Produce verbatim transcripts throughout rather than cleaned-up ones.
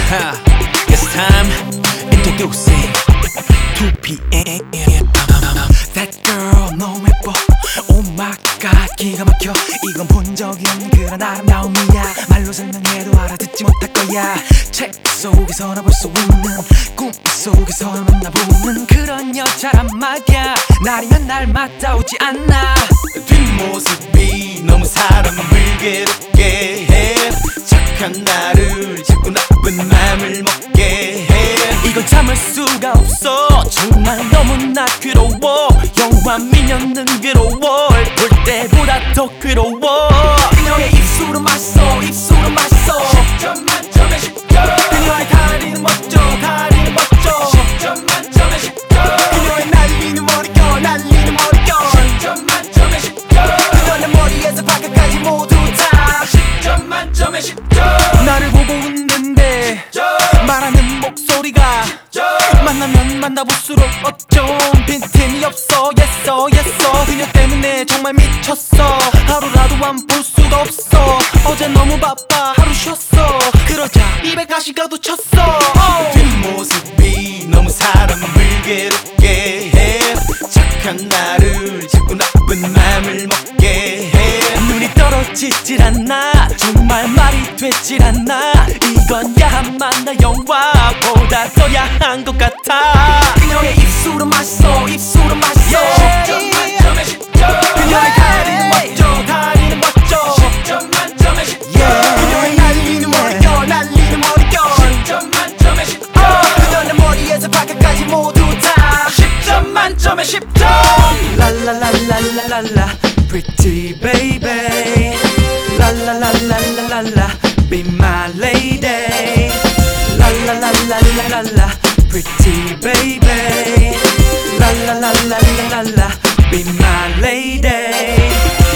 It's time introducing two P M. That girl 너무 예뻐. Oh my god 기가 막혀. 이건 본 적이 없는 그런 아름다움이야. 말로 설명해도 알아듣지 못할 거야. 책 속에서나 볼 수 있는 꿈 속에서나 만나보는 그런 여자란 말이야. 날이면 날마다 오지 않아. 뒷모습이 너무 사람을 괴롭게 해. 착한 나를 자꾸 나쁜 맘을 먹게 해. 이건 참을 수가 없어. 정말 너무나 괴로워. 영화 미녀는 괴로워. 볼 때보다 더 괴로워. 그녀의 입술은 맛있어. 입술은 맛있어. 십 점 만점에 십 점. 그녀의 다리는 멋져. 다리는 멋져. 십 점 만점에 십 점. 그녀의 날리는 머리결. 날리는 머리결. 십 점 만점에 십 점. 그녀의 머리에서 발끝까지 모두 다 십 점 만점에 십 점. 나를 보고 웃는데 말하는 목소리가 만나면 만나볼수록 어쩜 빈틈이 없어. 예서 예서 그녀 때문에 정말 미쳤어. 하루라도 안 볼 수가 없어. 어제 너무 바빠 하루 쉬었어. 그러자 입에 가시가도 쳤어. 뒷모습이 너무 사람을 괴롭게 해. 착한 나를 자꾸 나쁜 맘을 먹게 해. 눈이 떨어지질 않아. 정말 말이 되질 않아. 이건 야한 만나 영화보다 더 야한 것 같아. 그녀의 입술은 맛있어. 입술은 맛있어. 십 점 만점에 십 점. 그녀의 다리는 멋져. 다리는 멋져. 십 점 만점에 십 점. 그녀의 날리는 머리결. 날리는 머리결. 십 점 만점에 십 점. 그녀의 머리에서 발끝까지 모두 다 십 점 만점에 십 점. 라라라라라라라 Pretty baby 라라라라라라라 Be my lady 라라라라라라라 Pretty baby 라라라라라라라 Be my lady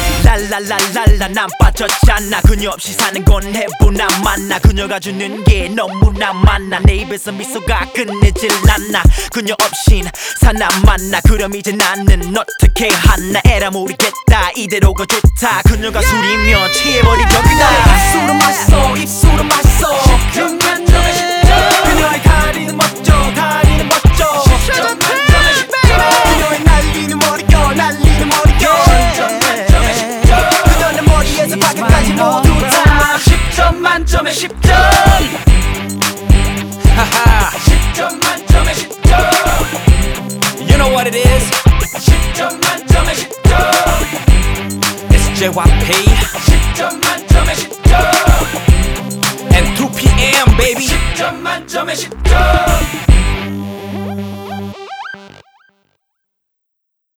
랄랄랄랄라 난 빠졌잖아. 그녀 없이 사는 건 해보나 마나. 그녀가 주는 게 너무나 많아. 내 입에서 미소가 끝내질 않아. 그녀 없인 사나 마나. 그럼 이제 나는 어떻게 하나. 에라 모르겠다. 이대로가 좋다. 그녀가 술이면 취해버리겠다. 입술은 맛있어. 입술은 맛있어. 십 점 만점에 십 점. 그녀의 다리는 멋져. 다리는 멋져. 십 점 만점에 십 점. 그녀의 날리는 머리결. 날리는 머리결. 십 점 만점에 십 점. 그녀의 머리에서 발끝까지 모두 다 십 점 만점에 십 점. 하하 십 점 만점에 십 점. You know what it is? 십 점 만점에 십 점. It's 제이 와이 피 십 점 만점에 십 점. and two P M baby. 십 점 만점에 십 점.